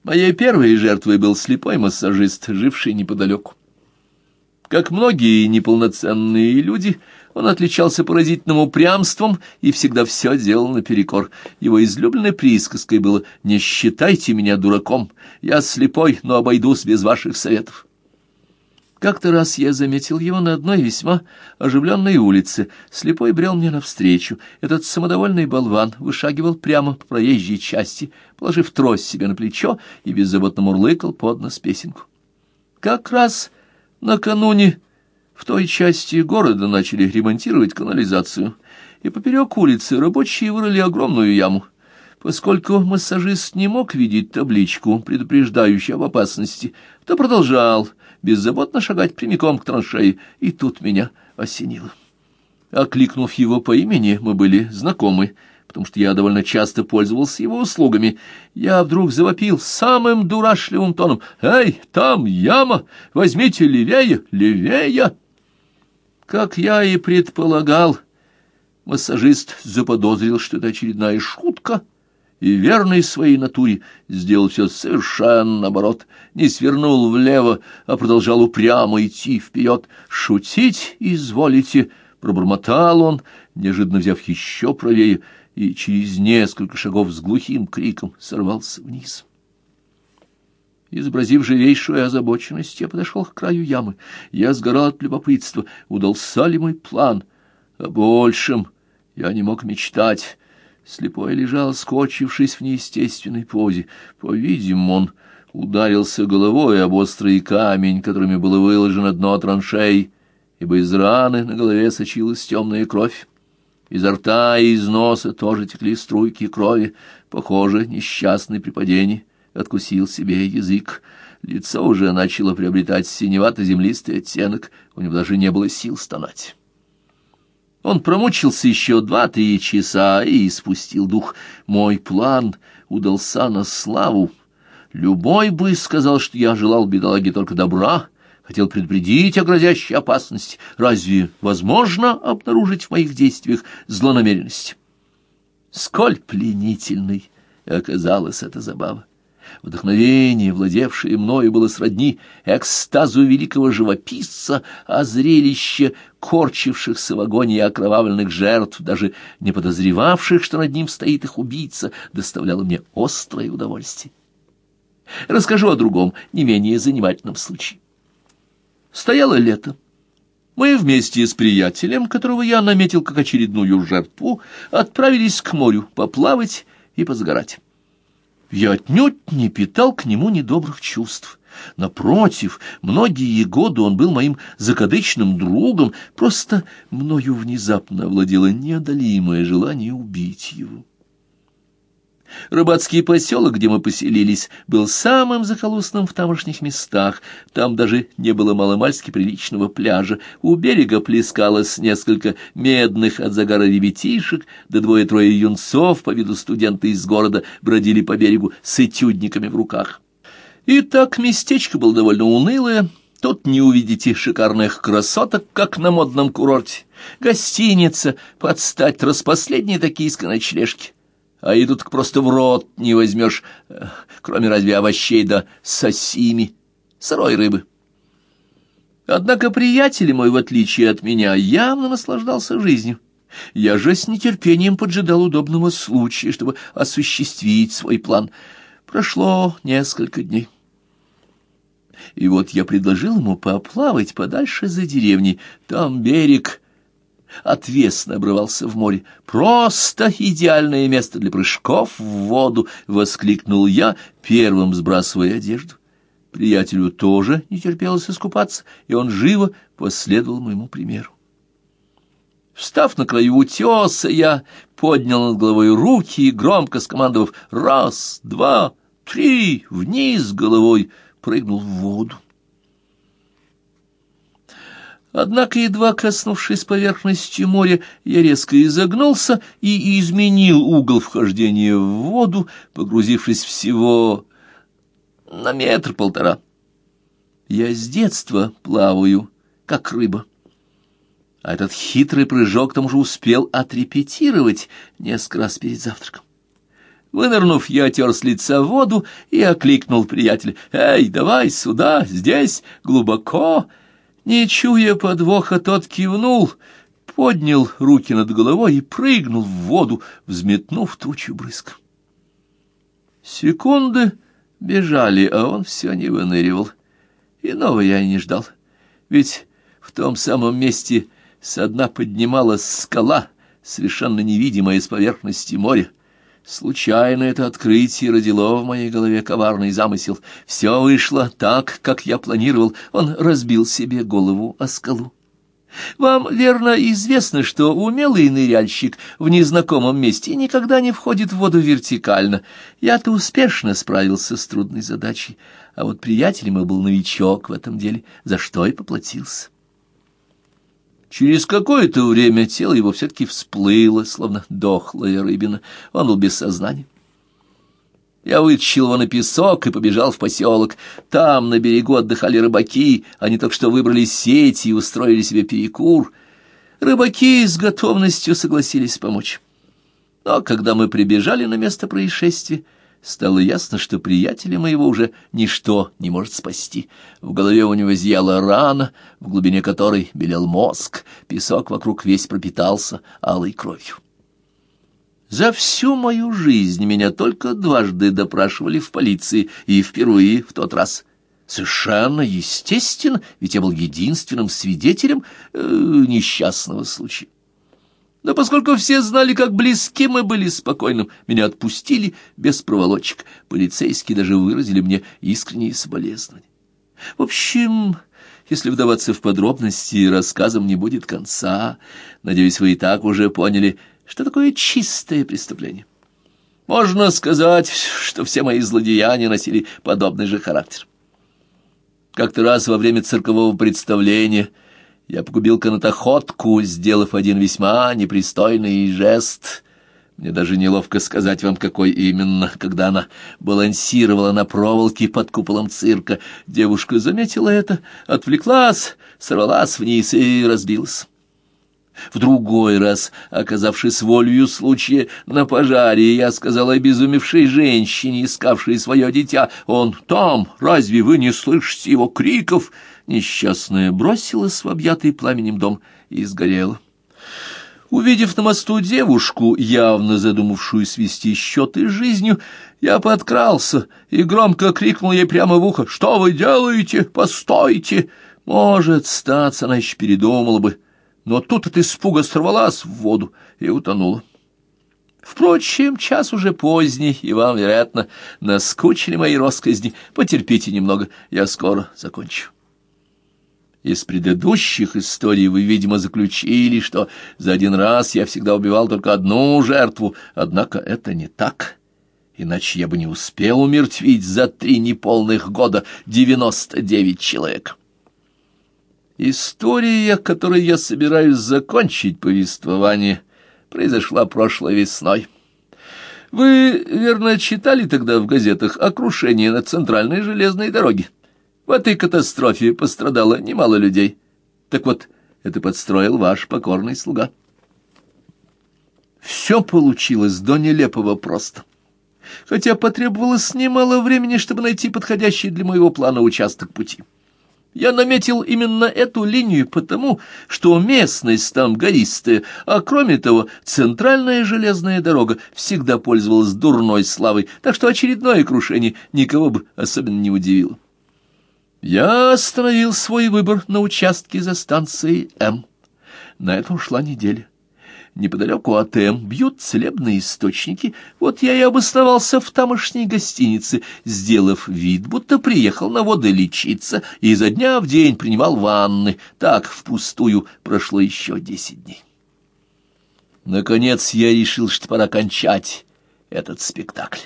Моей первой жертвой был слепой массажист, живший неподалеку. Как многие неполноценные люди, он отличался поразительным упрямством и всегда все делал наперекор. Его излюбленной присказкой было: «Не считайте меня дураком, я слепой, но обойдусь без ваших советов». Как-то раз я заметил его на одной весьма оживленной улице. Слепой брел мне навстречу. Этот самодовольный болван вышагивал прямо по проезжей части, положив трость себе на плечо, и беззаботно мурлыкал под нос песенку. Как раз накануне в той части города начали ремонтировать канализацию, и поперек улицы рабочие вырыли огромную яму. Поскольку массажист не мог видеть табличку, предупреждающую об опасности, то продолжал беззаботно шагать прямиком к траншее, и тут меня осенило. Окликнув его по имени, мы были знакомы, потому что я довольно часто пользовался его услугами. Я вдруг завопил самым дурашливым тоном: «Эй, там яма! Возьмите левее, левее!» Как я и предполагал, массажист заподозрил, что это очередная шутка, и верный своей натуре сделал все совершенно наоборот, не свернул влево, а продолжал упрямо идти вперед. «Шутить изволите», — пробормотал он, неожиданно взяв еще правее, и через несколько шагов с глухим криком сорвался вниз. Изобразив живейшую озабоченность, я подошел к краю ямы. Я сгорал от любопытства, удался ли мой план. О большем я не мог мечтать. Слепой лежал, скорчившись в неестественной позе. По-видимому, он ударился головой об острый камень, которыми было выложено дно траншей, ибо из раны на голове сочилась темная кровь. Изо рта и из носа тоже текли струйки крови. Похоже, несчастный при падении откусил себе язык. Лицо уже начало приобретать синевато-землистый оттенок, у него даже не было сил стонать. Он промучился еще 2-3 часа и испустил дух. Мой план удался на славу. Любой бы сказал, что я желал бедолаге только добра, хотел предупредить о грозящей опасности. Разве возможно обнаружить в моих действиях злонамеренность? Сколь пленительной оказалась эта забава! Вдохновение, владевшее мною, было сродни экстазу великого живописца, а зрелище корчившихся в агонии окровавленных жертв, даже не подозревавших, что над ним стоит их убийца, доставляло мне острое удовольствие. Расскажу о другом, не менее занимательном случае. Стояло лето. Мы вместе с приятелем, которого я наметил как очередную жертву, отправились к морю поплавать и позагорать. Я отнюдь не питал к нему недобрых чувств. Напротив, многие годы он был моим закадычным другом, просто мною внезапно овладело неодолимое желание убить его. Рыбацкий поселок, где мы поселились, был самым захолустным в тамошних местах. Там даже не было маломальски приличного пляжа. У берега плескалось несколько медных от загара ребятишек, да 2-3 юнцов по виду студенты из города бродили по берегу с этюдниками в руках. Итак, местечко было довольно унылое. Тут не увидите шикарных красоток, как на модном курорте. Гостиница под стать распоследней токийской ночлежки. А и тут просто в рот не возьмешь, кроме разве овощей да сосими, сырой рыбы. Однако приятель мой, в отличие от меня, явно наслаждался жизнью. Я же с нетерпением поджидал удобного случая, чтобы осуществить свой план. Прошло несколько дней. И вот я предложил ему поплавать подальше за деревней. Там берег отвесно обрывался в море. «Просто идеальное место для прыжков в воду!» — воскликнул я, первым сбрасывая одежду. Приятелю тоже не терпелось искупаться, и он живо последовал моему примеру. Встав на краю утеса, я поднял над головой руки и, громко скомандовав «раз, два, три», вниз головой прыгнул в воду. Однако, едва коснувшись поверхности моря, я резко изогнулся и изменил угол вхождения в воду, погрузившись всего на 1-1,5 метра. Я с детства плаваю, как рыба. А этот хитрый прыжок к тому же успел отрепетировать несколько раз перед завтраком. Вынырнув, я отер с лица воду и окликнул приятеля. «Эй, давай сюда, здесь, глубоко!» Не чуя подвоха, тот кивнул, поднял руки над головой и прыгнул в воду, взметнув тучу брызг. Секунды бежали, а он все не выныривал. Иного я и не ждал, ведь в том самом месте со дна поднималась скала, совершенно невидимая с поверхности моря. Случайно это открытие родило в моей голове коварный замысел. Все вышло так, как я планировал. Он разбил себе голову о скалу. Вам, верно, известно, что умелый ныряльщик в незнакомом месте никогда не входит в воду вертикально. Я-то успешно справился с трудной задачей, а вот приятель мой был новичок в этом деле, за что и поплатился. Через какое-то время тело его все-таки всплыло, словно дохлая рыбина. Он был без сознания. Я вытащил его на песок и побежал в поселок. Там на берегу отдыхали рыбаки, они только что выбрали сети и устроили себе перекур. Рыбаки с готовностью согласились помочь. Но когда мы прибежали на место происшествия, стало ясно, что приятеля моего уже ничто не может спасти. В голове у него зияла рана, в глубине которой белел мозг, песок вокруг весь пропитался алой кровью. За всю мою жизнь меня только дважды допрашивали в полиции, и впервые в тот раз. Совершенно естественно, ведь я был единственным свидетелем несчастного случая. Но поскольку все знали, как близки мы были спокойным, меня отпустили без проволочек. Полицейские даже выразили мне искренние соболезнования. В общем, если вдаваться в подробности, рассказам не будет конца. Надеюсь, вы и так уже поняли, что такое чистое преступление. Можно сказать, что все мои злодеяния носили подобный же характер. Как-то раз во время циркового представления я погубил канатоходку, сделав один весьма непристойный жест. Мне даже неловко сказать вам, какой именно. Когда она балансировала на проволоке под куполом цирка, девушка заметила это, отвлеклась, сорвалась вниз и разбилась. В другой раз, оказавшись волею случая на пожаре, я сказал обезумевшей женщине, искавшей свое дитя: «Он там, разве вы не слышите его криков?» Несчастная бросилась в объятый пламенем дом и сгорела. Увидев на мосту девушку, явно задумавшую свести счеты с жизнью, я подкрался и громко крикнул ей прямо в ухо: «Что вы делаете? Постойте!» Может, статься, она еще передумала бы, но тут от испуга сорвалась в воду и утонула. Впрочем, час уже поздний, и вам, вероятно, наскучили мои росказни. Потерпите немного, я скоро закончу. Из предыдущих историй вы, видимо, заключили, что за один раз я всегда убивал только одну жертву, однако это не так, иначе я бы не успел умертвить за 3 неполных года 99 человек. История, которой я собираюсь закончить повествование, произошла прошлой весной. Вы, верно, читали тогда в газетах о крушении на центральной железной дороге. В этой катастрофе пострадало немало людей. Так вот, это подстроил ваш покорный слуга. Все получилось до нелепого просто. Хотя потребовалось немало времени, чтобы найти подходящий для моего плана участок пути. Я наметил именно эту линию потому, что местность там гористая, а кроме того, центральная железная дорога всегда пользовалась дурной славой, так что очередное крушение никого бы особенно не удивило. Я остановил свой выбор на участке за станцией М. На это ушла неделя. Неподалеку от М бьют целебные источники. Вот я и обосновался в тамошней гостинице, сделав вид, будто приехал на воды лечиться, и изо дня в день принимал ванны. Так впустую прошло еще 10 дней. Наконец я решил, что пора кончать этот спектакль.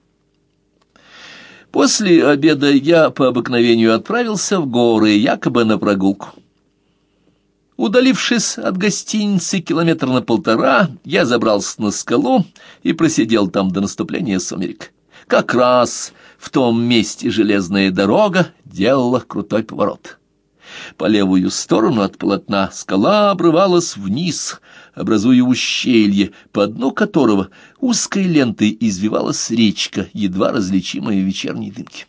После обеда я по обыкновению отправился в горы, якобы на прогулку. Удалившись от гостиницы 1,5 километра, я забрался на скалу и просидел там до наступления сумерек. Как раз в том месте железная дорога делала крутой поворот. По левую сторону от полотна скала обрывалась вниз, образуя ущелье, по дну которого узкой лентой извивалась речка, едва различимая в вечерней дымке.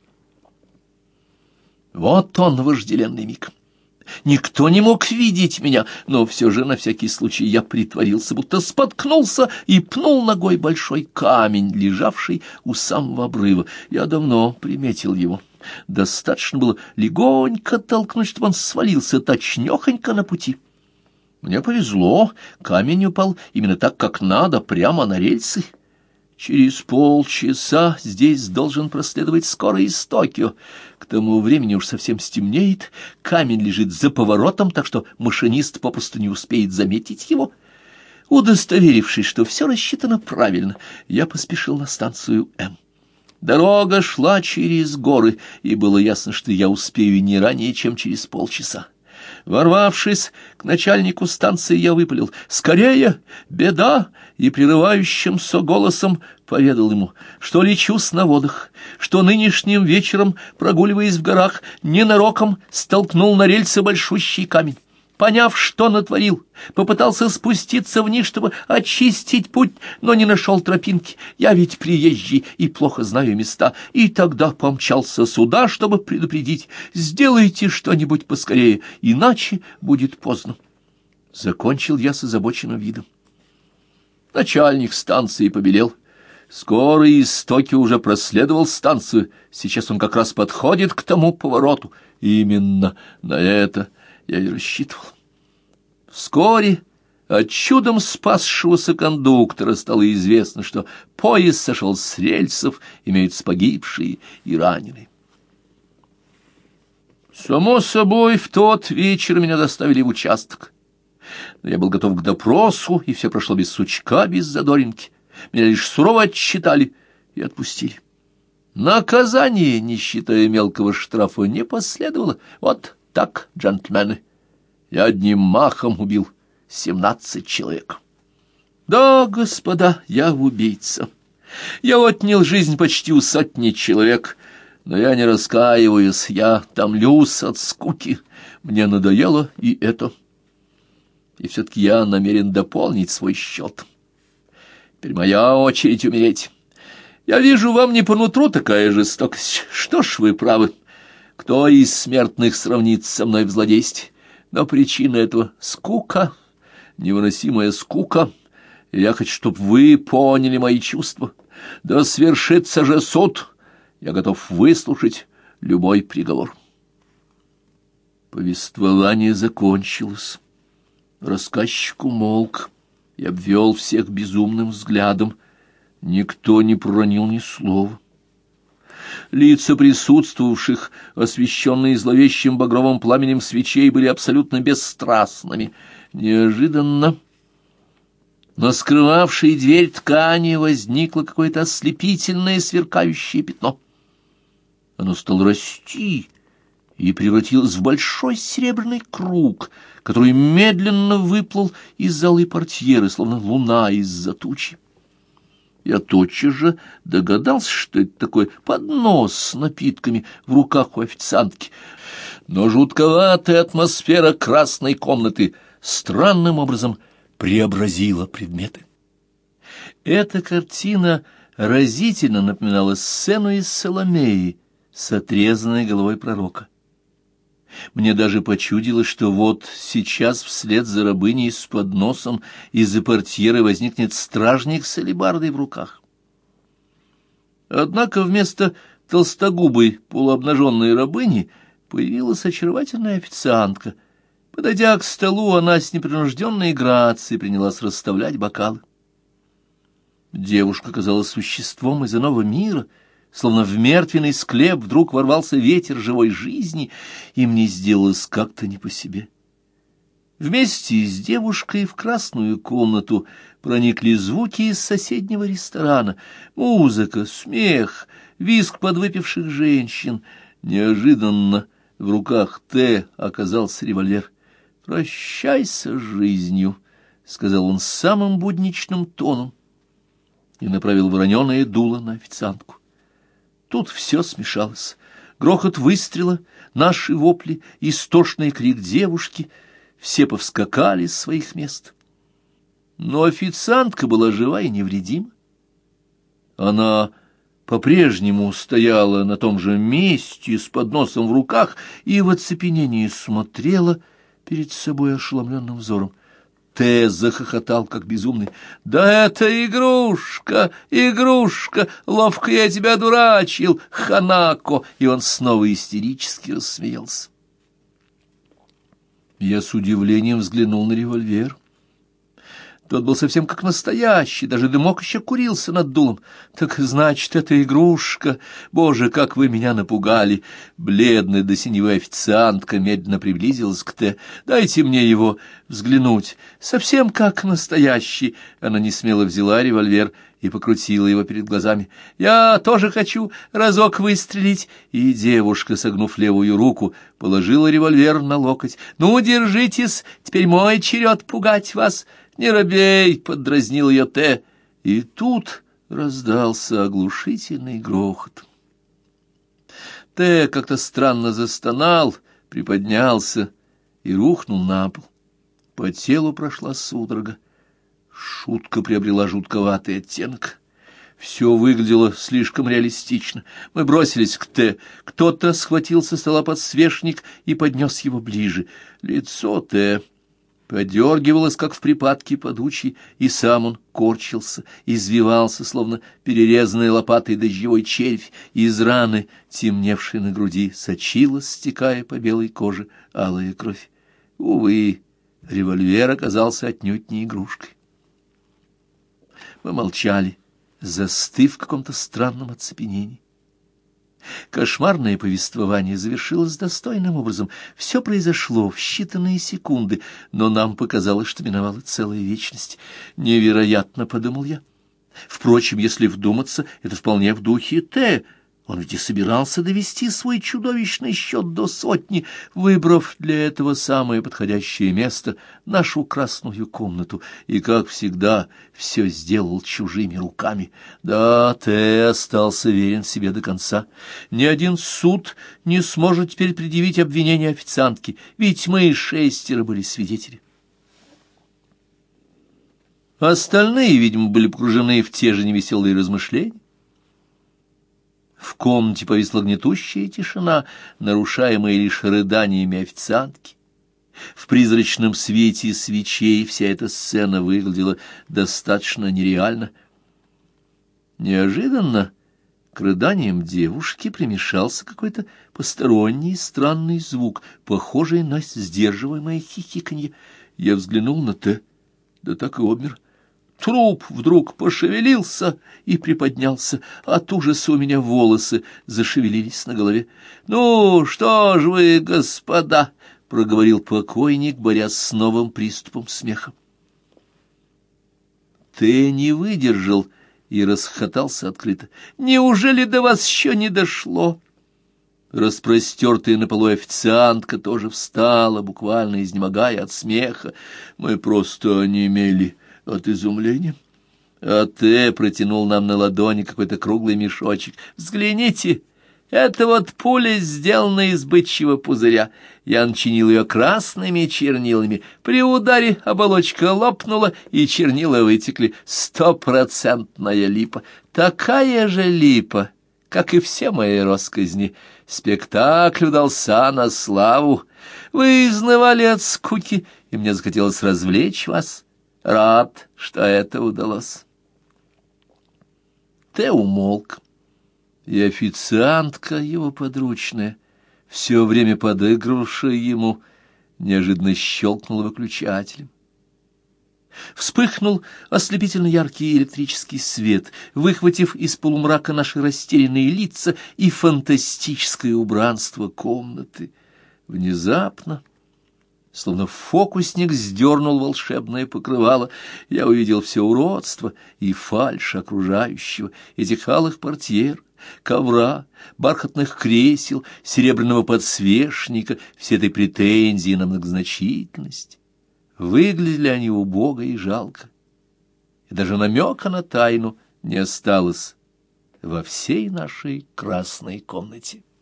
Вот он, вожделенный миг. Никто не мог видеть меня, но все же на всякий случай я притворился, будто споткнулся и пнул ногой большой камень, лежавший у самого обрыва. Я давно приметил его. Достаточно было легонько толкнуть, чтобы он свалился точнёхонько на пути. Мне повезло, камень упал именно так, как надо, прямо на рельсы. Через полчаса здесь должен проследовать скорый из Токио. К тому времени уж совсем стемнеет, камень лежит за поворотом, так что машинист попросту не успеет заметить его. Удостоверившись, что все рассчитано правильно, я поспешил на станцию М. Дорога шла через горы, и было ясно, что я успею не ранее, чем через полчаса. Ворвавшись к начальнику станции, я выпалил: «Скорее! Беда!» и прерывающимся голосом поведал ему, что лечусь на водах, что нынешним вечером, прогуливаясь в горах, ненароком столкнул на рельсы большущий камень. Поняв, что натворил, попытался спуститься вниз, чтобы очистить путь, но не нашел тропинки. Я ведь приезжий и плохо знаю места, и тогда помчался сюда, чтобы предупредить: сделайте что-нибудь поскорее, иначе будет поздно. Закончил я с озабоченным видом. Начальник станции побелел. Скоро из Токио уже проследовал станцию. Сейчас он как раз подходит к тому повороту. Именно на это я и рассчитывал. Вскоре от чудом спасшегося кондуктора стало известно, что поезд сошел с рельсов, имеются погибшие и раненые. Само собой, в тот вечер меня доставили в участок. Но я был готов к допросу, и все прошло без сучка, без задоринки. Меня лишь сурово отчитали и отпустили. Наказание, не считая мелкого штрафа, не последовало. Вот так, джентльмены, я одним махом убил 17 человек. Да, господа, я убийца. Я отнял жизнь почти у сотни человек, но я не раскаиваюсь, я томлюсь от скуки. Мне надоело и это. И все-таки я намерен дополнить свой счет. Теперь моя очередь умереть. Я вижу, вам не по нутру такая жестокость. Что ж, вы правы. Кто из смертных сравнится со мной в злодействе? Но причина этого — скука, невыносимая скука. И я хочу, чтобы вы поняли мои чувства. Да свершится же суд. Я готов выслушать любой приговор. Повествование закончилось. Рассказчик умолк и обвел всех безумным взглядом. Никто не проронил ни слова. Лица присутствовавших, освещенные зловещим багровым пламенем свечей, были абсолютно бесстрастными. Неожиданно на скрывавшей дверь ткани возникло какое-то ослепительное сверкающее пятно. Оно стало расти и превратилось в большой серебряный круг, который медленно выплыл из золы портьеры, словно луна из-за тучи. Я тотчас же догадался, что это такой поднос с напитками в руках у официантки. Но жутковатая атмосфера красной комнаты странным образом преобразила предметы. Эта картина разительно напоминала сцену из «Саломеи» с отрезанной головой пророка. Мне даже почудилось, что вот сейчас вслед за рабыней с подносом из-за портьеры возникнет стражник с алебардой в руках. Однако вместо толстогубой полуобнаженной рабыни появилась очаровательная официантка. Подойдя к столу, она с непринужденной грацией принялась расставлять бокалы. Девушка казалась существом из иного мира, словно в мертвенный склеп вдруг ворвался ветер живой жизни, и мне сделалось как-то не по себе. Вместе с девушкой в красную комнату проникли звуки из соседнего ресторана, музыка, смех, визг подвыпивших женщин. Неожиданно в руках Т оказался револьвер. «Прощайся с жизнью», — сказал он самым будничным тоном и направил вороненое дуло на официантку. Тут все смешалось. Грохот выстрела, наши вопли, истошный крик девушки. Все повскакали с своих мест. но официантка была жива и невредима. Она по-прежнему стояла на том же месте с подносом в руках и в оцепенении смотрела перед собой ошеломленным взором. Т. захохотал, как безумный. «Да это игрушка, игрушка! Ловко я тебя дурачил, Ханако!» И он снова истерически рассмеялся. Я с удивлением взглянул на револьвер. Тот был совсем как настоящий, даже дымок еще курился над дулом. Так значит, это игрушка. Боже, как вы меня напугали! Бледная до синевы официантка медленно приблизилась к Т. Дайте мне его взглянуть. Совсем как настоящий. Она несмело взяла револьвер и покрутила его перед глазами. «Я тоже хочу разок выстрелить!» И девушка, согнув левую руку, положила револьвер на локоть. «Ну, держитесь, теперь мой черед пугать вас!» «Не робей!» — поддразнил ее Т. И тут раздался оглушительный грохот. Т. как-то странно застонал, приподнялся и рухнул на пол. По телу прошла судорога. Шутка приобрела жутковатый оттенок. Все выглядело слишком реалистично. Мы бросились к Т. Кто-то схватил со стола подсвечник и поднес его ближе. Лицо Т. подергивалось, как в припадке подучий, и сам он корчился, извивался, словно перерезанный лопатой дождевой червь, из раны, темневшей на груди, сочилась, стекая по белой коже, алая кровь. Увы, револьвер оказался отнюдь не игрушкой. Мы молчали, застыв в каком-то странном оцепенении. Кошмарное повествование завершилось достойным образом. Все произошло в считанные секунды, но нам показалось, что миновала целая вечность. «Невероятно», — подумал я. Впрочем, если вдуматься, это вполне в духе Т. Он ведь и собирался довести свой чудовищный счет до 100, выбрав для этого самое подходящее место — нашу красную комнату, и, как всегда, все сделал чужими руками. Да, Т. остался верен себе до конца. Ни один суд не сможет теперь предъявить обвинение официантке, ведь мы 6 были свидетели. Остальные, видимо, были погружены в те же невеселые размышления. В комнате повисла гнетущая тишина, нарушаемая лишь рыданиями официантки. В призрачном свете свечей вся эта сцена выглядела достаточно нереально. Неожиданно к рыданиям девушки примешался какой-то посторонний странный звук, похожий на сдерживаемое хихиканье. Я взглянул на Т. Да так и обмер. Труп вдруг пошевелился и приподнялся. От ужаса у меня волосы зашевелились на голове. «Ну, что ж вы, господа!» — проговорил покойник, борясь с новым приступом смеха. Ты не выдержал и расхохотался открыто. «Неужели до вас еще не дошло?» Распростертая на полу официантка тоже встала, буквально изнемогая от смеха. Мы просто онемели от изумления. А Т. протянул нам на ладони какой-то круглый мешочек. «Взгляните, это вот пуля, сделана из бычьего пузыря. Я начинил ее красными чернилами. При ударе оболочка лопнула, и чернила вытекли. 100% липа. Такая же липа, как и все мои росказни. Спектакль удался на славу. Вы изнывали от скуки, и мне захотелось развлечь вас. Рад, что это удалось». Т. умолк, и официантка, его подручная, все время подыгрывавшая ему, неожиданно щелкнула выключателем. Вспыхнул ослепительно яркий электрический свет, выхватив из полумрака наши растерянные лица и фантастическое убранство комнаты. Внезапно, словно фокусник сдернул волшебное покрывало, я увидел все уродство и фальшь окружающего, этих алых портьер, ковра, бархатных кресел, серебряного подсвечника, всей этой претензии на многозначительность. Выглядели они убого и жалко, и даже намека на тайну не осталось во всей нашей красной комнате.